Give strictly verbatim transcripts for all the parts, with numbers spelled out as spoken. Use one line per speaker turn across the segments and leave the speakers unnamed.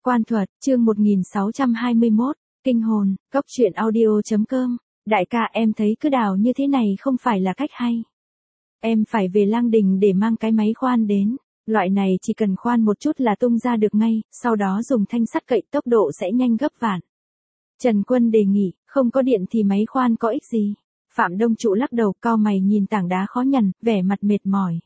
Quan thuật, chương một nghìn sáu trăm hai mươi mốt, kinh hồn, cốc truyện audio chấm com. Đại ca, em thấy cứ đào như thế này không phải là cách hay. Em phải về Lang Đình để mang cái máy khoan đến. Loại này chỉ cần khoan một chút là tung ra được ngay, sau đó dùng thanh sắt cậy tốc độ sẽ nhanh gấp vạn. Trần Quân đề nghị, không có điện thì máy khoan có ích gì. Phạm Đông Trụ lắc đầu, cau mày nhìn tảng đá khó nhằn, vẻ mặt mệt mỏi.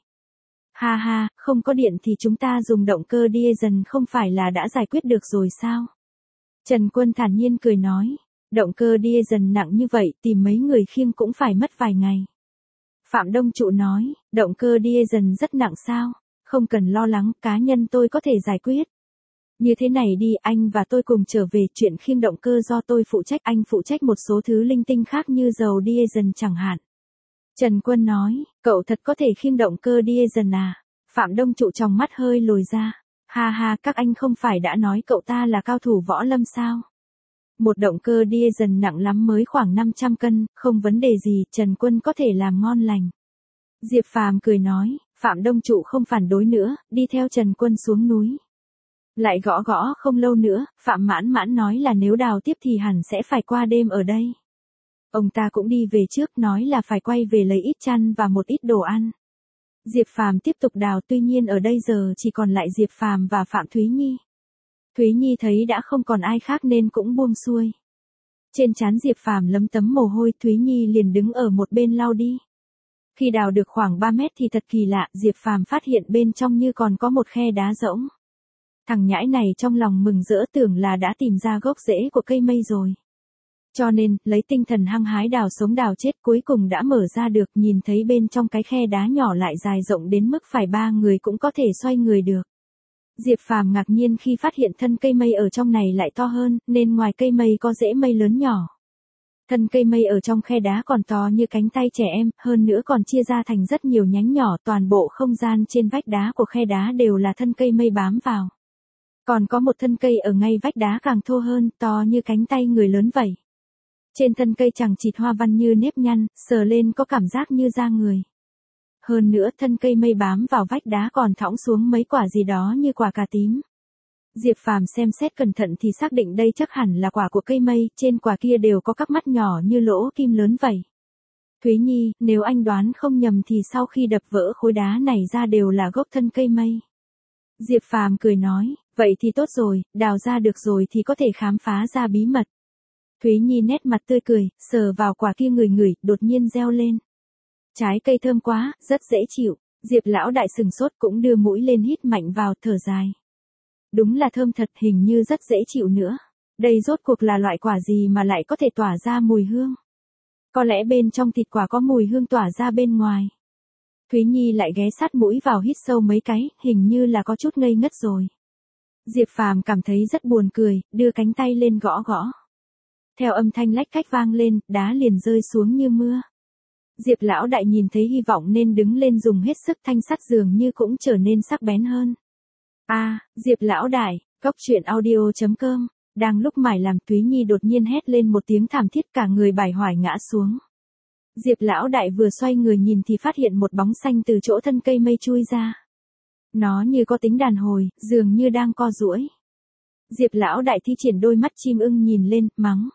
Ha ha, không có điện thì chúng ta dùng động cơ diesel không phải là đã giải quyết được rồi sao? Trần Quân thản nhiên cười nói, động cơ diesel nặng như vậy tìm mấy người khiêng cũng phải mất vài ngày. Phạm Đông Trụ nói, động cơ diesel rất nặng sao? Không cần lo lắng, cá nhân tôi có thể giải quyết. Như thế này đi, anh và tôi cùng trở về, chuyện khiêng động cơ do tôi phụ trách, anh phụ trách một số thứ linh tinh khác như dầu diesel chẳng hạn. Trần Quân nói, cậu thật có thể khiêng động cơ diesel à? Phạm Đông Trụ trong mắt hơi lồi ra. Ha ha, các anh không phải đã nói cậu ta là cao thủ võ lâm sao? Một động cơ diesel nặng lắm mới khoảng năm trăm cân, không vấn đề gì, Trần Quân có thể làm ngon lành. Diệp Phàm cười nói, Phạm Đông Trụ không phản đối nữa, đi theo Trần Quân xuống núi. Lại gõ gõ không lâu nữa, Phạm Mãn Mãn nói là nếu đào tiếp thì hẳn sẽ phải qua đêm ở đây. Ông ta cũng đi về trước, nói là phải quay về lấy ít chăn và một ít đồ ăn. Diệp Phàm tiếp tục đào, tuy nhiên ở đây giờ chỉ còn lại Diệp Phàm và Phạm Thúy Nhi. Thúy Nhi thấy đã không còn ai khác nên cũng buông xuôi. Trên trán Diệp Phàm lấm tấm mồ hôi, Thúy Nhi liền đứng ở một bên lau đi. Khi đào được khoảng ba mét thì thật kỳ lạ, Diệp Phàm phát hiện bên trong như còn có một khe đá rỗng. Thằng nhãi này trong lòng mừng rỡ, tưởng là đã tìm ra gốc rễ của cây mây rồi. Cho nên, lấy tinh thần hăng hái đào sống đào chết, cuối cùng đã mở ra được, nhìn thấy bên trong cái khe đá nhỏ lại dài rộng đến mức phải ba người cũng có thể xoay người được. Diệp Phàm ngạc nhiên khi phát hiện thân cây mây ở trong này lại to hơn, nên ngoài cây mây có rễ mây lớn nhỏ. Thân cây mây ở trong khe đá còn to như cánh tay trẻ em, hơn nữa còn chia ra thành rất nhiều nhánh nhỏ, toàn bộ không gian trên vách đá của khe đá đều là thân cây mây bám vào. Còn có một thân cây ở ngay vách đá càng thô hơn, to như cánh tay người lớn vậy. Trên thân cây chằng chịt hoa văn như nếp nhăn, sờ lên có cảm giác như da người. Hơn nữa thân cây mây bám vào vách đá còn thõng xuống mấy quả gì đó như quả cà tím. Diệp Phàm xem xét cẩn thận thì xác định đây chắc hẳn là quả của cây mây, trên quả kia đều có các mắt nhỏ như lỗ kim lớn vậy. Thúy Nhi, nếu anh đoán không nhầm thì sau khi đập vỡ khối đá này ra đều là gốc thân cây mây. Diệp Phàm cười nói, vậy thì tốt rồi, đào ra được rồi thì có thể khám phá ra bí mật. Thúy Nhi nét mặt tươi cười, sờ vào quả kia ngửi ngửi, đột nhiên reo lên. Trái cây thơm quá, rất dễ chịu. Diệp lão đại sừng sốt cũng đưa mũi lên hít mạnh vào, thở dài. Đúng là thơm thật, hình như rất dễ chịu nữa. Đây rốt cuộc là loại quả gì mà lại có thể tỏa ra mùi hương? Có lẽ bên trong thịt quả có mùi hương tỏa ra bên ngoài. Thúy Nhi lại ghé sát mũi vào hít sâu mấy cái, hình như là có chút ngây ngất rồi. Diệp Phàm cảm thấy rất buồn cười, đưa cánh tay lên gõ gõ. Theo âm thanh lách cách vang lên, đá liền rơi xuống như mưa. Diệp lão đại nhìn thấy hy vọng nên đứng lên dùng hết sức, thanh sắt dường như cũng trở nên sắc bén hơn. A, à, Diệp lão đại, cốc truyện audio chấm com. Đang lúc mải làm, Thúy Nhi đột nhiên hét lên một tiếng thảm thiết, cả người bải hoài ngã xuống. Diệp lão đại vừa xoay người nhìn thì phát hiện một bóng xanh từ chỗ thân cây mây chui ra. Nó như có tính đàn hồi, dường như đang co duỗi. Diệp lão đại thi triển đôi mắt chim ưng nhìn lên, mắng.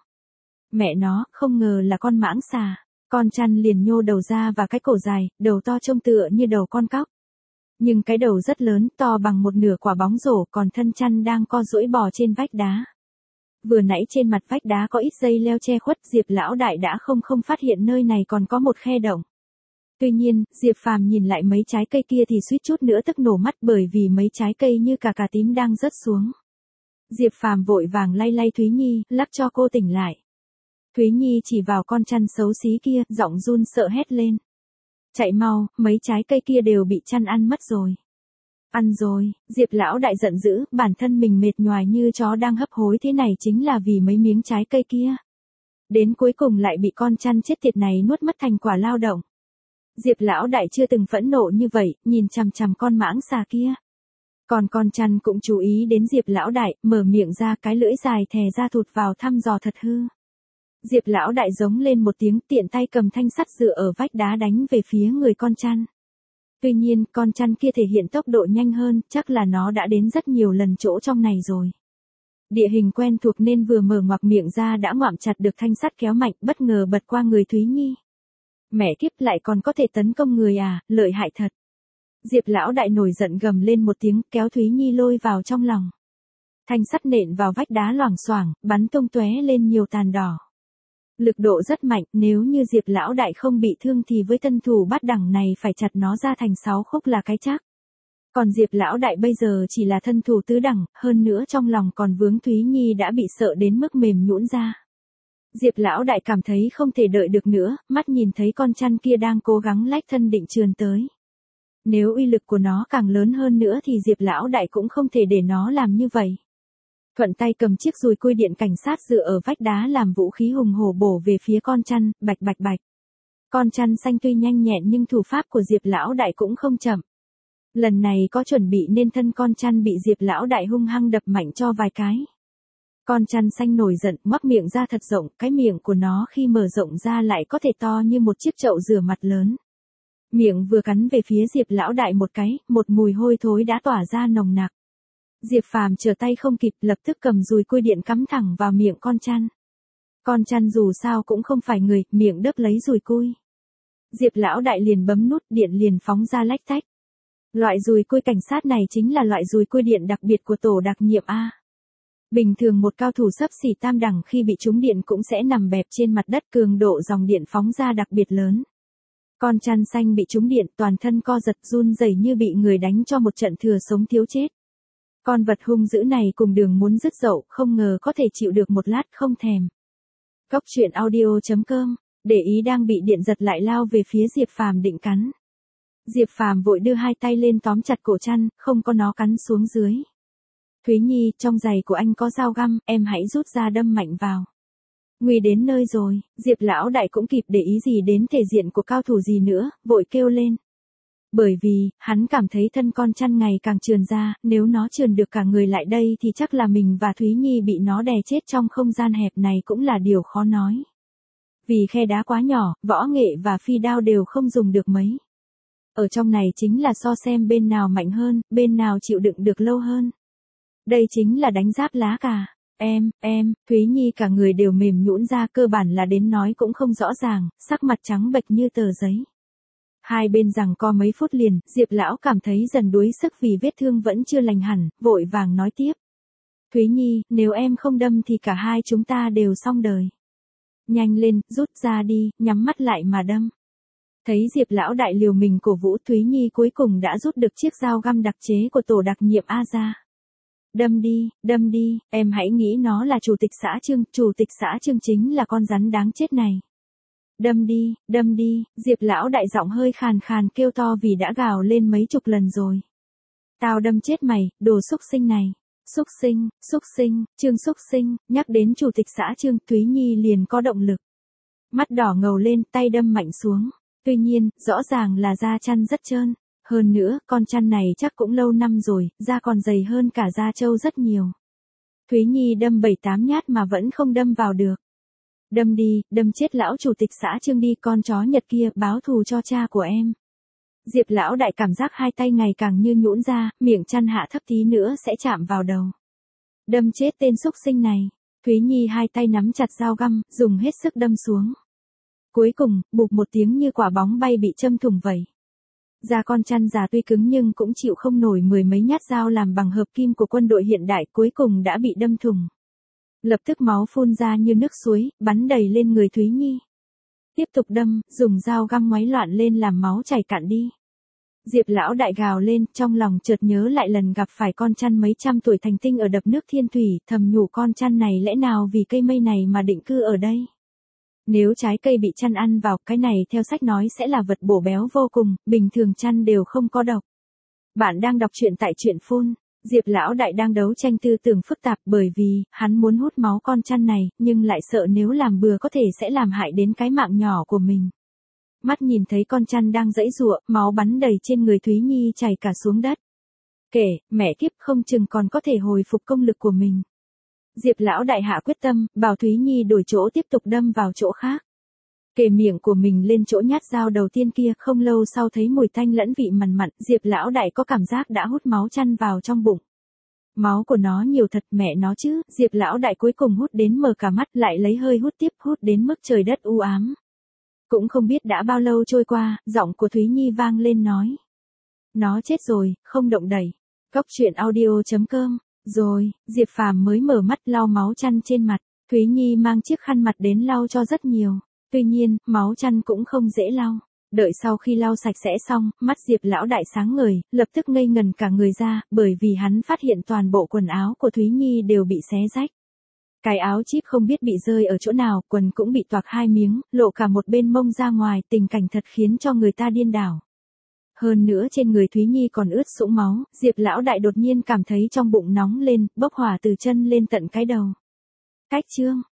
Mẹ nó, không ngờ là con mãng xà. Con chăn liền nhô đầu ra và cái cổ dài, đầu to trông tựa như đầu con cóc. Nhưng cái đầu rất lớn, to bằng một nửa quả bóng rổ, còn thân chăn đang co duỗi bò trên vách đá. Vừa nãy trên mặt vách đá có ít dây leo che khuất, Diệp lão đại đã không không phát hiện nơi này còn có một khe động. Tuy nhiên, Diệp Phàm nhìn lại mấy trái cây kia thì suýt chút nữa tức nổ mắt, bởi vì mấy trái cây như cà cà tím đang rớt xuống. Diệp Phàm vội vàng lay lay Thúy Nhi, lắc cho cô tỉnh lại. Thúy Nhi chỉ vào con chăn xấu xí kia, giọng run sợ hét lên. Chạy mau, mấy trái cây kia đều bị chăn ăn mất rồi. Ăn rồi, Diệp lão đại giận dữ, bản thân mình mệt nhoài như chó đang hấp hối thế này chính là vì mấy miếng trái cây kia. Đến cuối cùng lại bị con chăn chết tiệt này nuốt mất thành quả lao động. Diệp lão đại chưa từng phẫn nộ như vậy, nhìn chằm chằm con mãng xà kia. Còn con chăn cũng chú ý đến Diệp lão đại, mở miệng ra, cái lưỡi dài thè ra thụt vào thăm dò thật hư. Diệp lão đại giống lên một tiếng, tiện tay cầm thanh sắt dựa ở vách đá đánh về phía người con chăn. Tuy nhiên, con chăn kia thể hiện tốc độ nhanh hơn, chắc là nó đã đến rất nhiều lần chỗ trong này rồi. Địa hình quen thuộc nên vừa mở ngoặc miệng ra đã ngoạm chặt được thanh sắt kéo mạnh, bất ngờ bật qua người Thúy Nhi. Mẹ kiếp, lại còn có thể tấn công người à, lợi hại thật. Diệp lão đại nổi giận gầm lên một tiếng, kéo Thúy Nhi lôi vào trong lòng. Thanh sắt nện vào vách đá loảng xoảng, bắn tung tóe lên nhiều tàn đỏ. Lực độ rất mạnh, nếu như Diệp lão đại không bị thương thì với thân thủ bát đẳng này phải chặt nó ra thành sáu khúc là cái chắc. Còn Diệp lão đại bây giờ chỉ là thân thủ tứ đẳng, hơn nữa trong lòng còn vướng Thúy Nhi đã bị sợ đến mức mềm nhũn ra. Diệp lão đại cảm thấy không thể đợi được nữa, mắt nhìn thấy con chăn kia đang cố gắng lách thân định trườn tới. Nếu uy lực của nó càng lớn hơn nữa thì Diệp lão đại cũng không thể để nó làm như vậy. Thuận tay cầm chiếc dùi cui điện cảnh sát dựa ở vách đá làm vũ khí hùng hổ bổ về phía con chăn, bạch bạch bạch. Con chăn xanh tuy nhanh nhẹn nhưng thủ pháp của Diệp lão đại cũng không chậm. Lần này có chuẩn bị nên thân con chăn bị Diệp lão đại hung hăng đập mạnh cho vài cái. Con chăn xanh nổi giận, ngoác miệng ra thật rộng, cái miệng của nó khi mở rộng ra lại có thể to như một chiếc chậu rửa mặt lớn. Miệng vừa cắn về phía Diệp lão đại một cái, một mùi hôi thối đã tỏa ra nồng nặc. Diệp Phàm trở tay không kịp, lập tức cầm dùi cui điện cắm thẳng vào miệng con chăn. Con chăn dù sao cũng không phải người, miệng đớp lấy dùi cui. Diệp lão đại liền bấm nút, điện liền phóng ra lách tách. Loại dùi cui cảnh sát này chính là loại dùi cui điện đặc biệt của tổ đặc nhiệm A. Bình thường một cao thủ xấp xỉ tam đẳng khi bị trúng điện cũng sẽ nằm bẹp trên mặt đất, cường độ dòng điện phóng ra đặc biệt lớn. Con chăn xanh bị trúng điện, toàn thân co giật run rẩy như bị người đánh cho một trận thừa sống thiếu chết. Con vật hung dữ này cùng đường muốn dứt dậu, không ngờ có thể chịu được một lát không thèm. Cốc truyện audio chấm com, để ý đang bị điện giật lại lao về phía Diệp Phàm định cắn. Diệp Phàm vội đưa hai tay lên tóm chặt cổ chăn, không có nó cắn xuống dưới. Thúy Nhi, trong giày của anh có dao găm, em hãy rút ra đâm mạnh vào. Nguy đến nơi rồi, Diệp lão đại cũng kịp để ý gì đến thể diện của cao thủ gì nữa, vội kêu lên. Bởi vì, hắn cảm thấy thân con chăn ngày càng trườn ra, nếu nó trườn được cả người lại đây thì chắc là mình và Thúy Nhi bị nó đè chết trong không gian hẹp này cũng là điều khó nói. Vì khe đá quá nhỏ, võ nghệ và phi đao đều không dùng được mấy. Ở trong này chính là so xem bên nào mạnh hơn, bên nào chịu đựng được lâu hơn. Đây chính là đánh giáp lá cà. Em, em, Thúy Nhi cả người đều mềm nhũn ra, cơ bản là đến nói cũng không rõ ràng, sắc mặt trắng bệch như tờ giấy. Hai bên giằng co mấy phút liền, Diệp lão cảm thấy dần đuối sức vì vết thương vẫn chưa lành hẳn, vội vàng nói tiếp. Thúy Nhi, nếu em không đâm thì cả hai chúng ta đều xong đời. Nhanh lên, rút ra đi, nhắm mắt lại mà đâm. Thấy Diệp lão đại liều mình cổ vũ, Thúy Nhi cuối cùng đã rút được chiếc dao găm đặc chế của tổ đặc nhiệm A ra. Đâm đi, đâm đi, em hãy nghĩ nó là chủ tịch xã Trương, chủ tịch xã Trương chính là con rắn đáng chết này. Đâm đi, đâm đi, Diệp lão đại giọng hơi khàn khàn kêu to vì đã gào lên mấy chục lần rồi. Tao đâm chết mày, đồ xúc sinh này. Xúc sinh, xúc sinh, Trương xúc sinh, nhắc đến chủ tịch xã Trương, Thúy Nhi liền có động lực. Mắt đỏ ngầu lên, tay đâm mạnh xuống. Tuy nhiên, rõ ràng là da chăn rất trơn. Hơn nữa, con chăn này chắc cũng lâu năm rồi, da còn dày hơn cả da trâu rất nhiều. Thúy Nhi đâm bảy tám nhát mà vẫn không đâm vào được. Đâm đi, đâm chết lão chủ tịch xã Trương đi, con chó Nhật kia, báo thù cho cha của em. Diệp lão đại cảm giác hai tay ngày càng như nhũn ra, miệng chăn hạ thấp tí nữa sẽ chạm vào đầu. Đâm chết tên xúc sinh này. Thúy Nhi hai tay nắm chặt dao găm, dùng hết sức đâm xuống. Cuối cùng, bụp một tiếng như quả bóng bay bị châm thủng vậy. Da con chăn già tuy cứng nhưng cũng chịu không nổi mười mấy nhát dao làm bằng hợp kim của quân đội hiện đại, cuối cùng đã bị đâm thủng. Lập tức máu phun ra như nước suối, bắn đầy lên người Thúy Nhi. Tiếp tục đâm, dùng dao găm ngoáy loạn lên làm máu chảy cạn đi. Diệp lão đại gào lên, trong lòng chợt nhớ lại lần gặp phải con chăn mấy trăm tuổi thành tinh ở đập nước Thiên Thủy, thầm nhủ con chăn này lẽ nào vì cây mây này mà định cư ở đây. Nếu trái cây bị chăn ăn vào, cái này theo sách nói sẽ là vật bổ béo vô cùng, bình thường chăn đều không có độc. Bạn đang đọc truyện tại truyện phun. Diệp lão đại đang đấu tranh tư tưởng phức tạp bởi vì, hắn muốn hút máu con chăn này, nhưng lại sợ nếu làm bừa có thể sẽ làm hại đến cái mạng nhỏ của mình. Mắt nhìn thấy con chăn đang giãy giụa, máu bắn đầy trên người Thúy Nhi chảy cả xuống đất. Kể, mẹ kiếp không chừng còn có thể hồi phục công lực của mình. Diệp lão đại hạ quyết tâm, bảo Thúy Nhi đổi chỗ tiếp tục đâm vào chỗ khác. Kề miệng của mình lên chỗ nhát dao đầu tiên kia, không lâu sau thấy mùi tanh lẫn vị mặn mặn, Diệp lão đại có cảm giác đã hút máu chăn vào trong bụng. Máu của nó nhiều thật mẹ nó chứ, Diệp lão đại cuối cùng hút đến mở cả mắt lại lấy hơi hút tiếp hút đến mức trời đất u ám. Cũng không biết đã bao lâu trôi qua, giọng của Thúy Nhi vang lên nói. Nó chết rồi, không động đậy. Cốc truyện audio.com. Rồi, Diệp Phàm mới mở mắt lau máu chăn trên mặt. Thúy Nhi mang chiếc khăn mặt đến lau cho rất nhiều. Tuy nhiên, máu chăn cũng không dễ lau. Đợi sau khi lau sạch sẽ xong, mắt Diệp lão đại sáng ngời, lập tức ngây ngần cả người ra, bởi vì hắn phát hiện toàn bộ quần áo của Thúy Nhi đều bị xé rách. Cái áo chíp không biết bị rơi ở chỗ nào, quần cũng bị toạc hai miếng, lộ cả một bên mông ra ngoài, tình cảnh thật khiến cho người ta điên đảo. Hơn nữa trên người Thúy Nhi còn ướt sũng máu, Diệp lão đại đột nhiên cảm thấy trong bụng nóng lên, bốc hỏa từ chân lên tận cái đầu. Cách chương